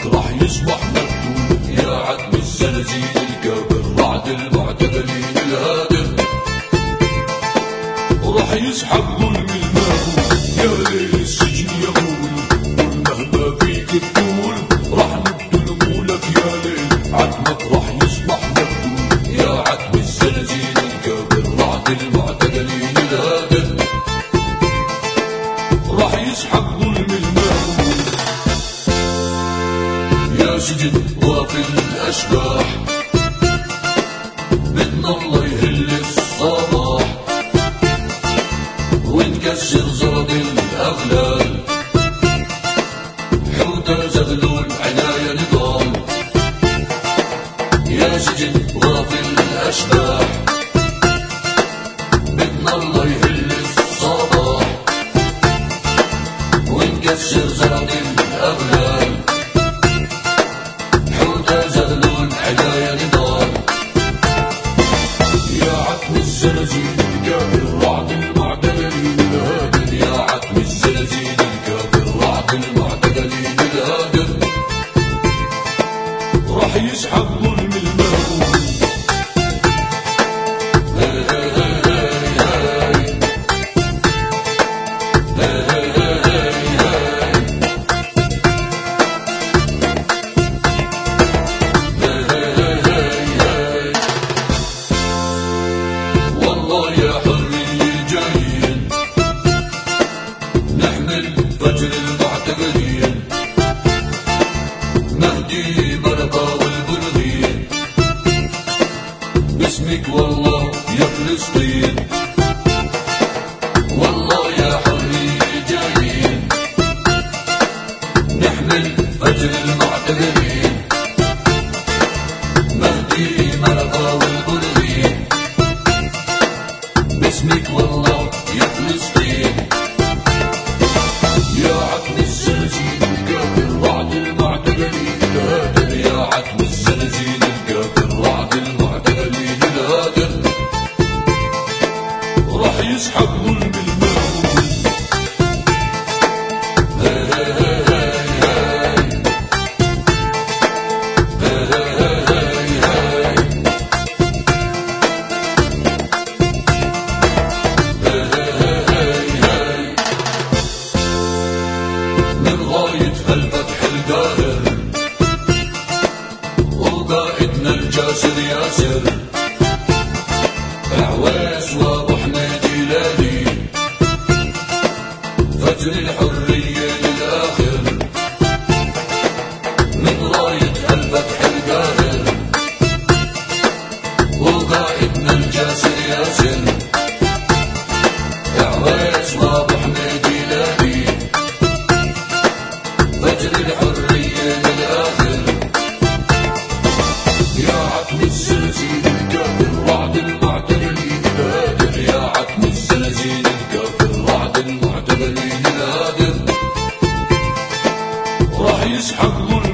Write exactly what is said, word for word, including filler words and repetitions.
عتمك راح يصبح مفتون يا عتم الزلازل الكافر رعد المعتقلين الهادر راح يسحب ظلم المهول يا ليل السجن يغول والمهما فيك تقول راح نبدل لك يا ليل عتمك راح يصبح مفتون يا عتم الزلازل الكافر رعد المعتقلين الهادر راح يسحب ظلم المهول يا سجن غافل الأشباح بدنا الله يهل الصباح ونكسر زرد الأغلال حوتة زغلول عناية نضال يا سجن غافل الأشباح بدنا الله يهل الصباح ونكسر زرد الأغلال حوتة زغلول عناية نضال يا عتم الزلازل الكافر رعد المعتقلين الهادر يا عتم الزلازل الكافر رعد المعتقلين الهادر راح يسحب ظلم المهول والله يا حرية جايين نحمل فجر المعتقلين مهدي بركة والبرغين باسمك والله يا فلسطين والله يا حرية جايين نحمل فجر المعتقلين مهدي بركة والبرغين باسمك والله يا فلسطين يا عتم الزلازل الكافر رعد المعتقلين الهادر يا عتم الزلازل الكافر رعد المعتقلين الهادر راح يسحب ظلم المهول من غاية الفتح القاهر وقائدنا الجاسر ياسر عويس وابو حميد هلالي فجر الحرية للآخر من غاية الفتح القاهر وقائدنا الجاسر ياسر عويس وابو حميد هلالي فجر الحرية للآخر يا عتم الزلازل الكافر رعد المعتقلين الهادر يا عتم الزلازل الكافر رعد المعتقلين الهادر راح يسحب